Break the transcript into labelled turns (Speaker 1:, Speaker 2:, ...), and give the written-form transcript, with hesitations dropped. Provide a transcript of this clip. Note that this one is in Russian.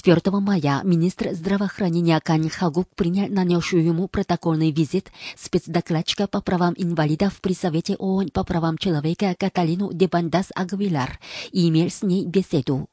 Speaker 1: 4 мая министр здравоохранения Кань Хагук принял нанесшую ему протокольный визит спецдокладчика по правам инвалидов при Совете ООН по правам человека Каталину де Бандас Агвилар и имел с ней беседу.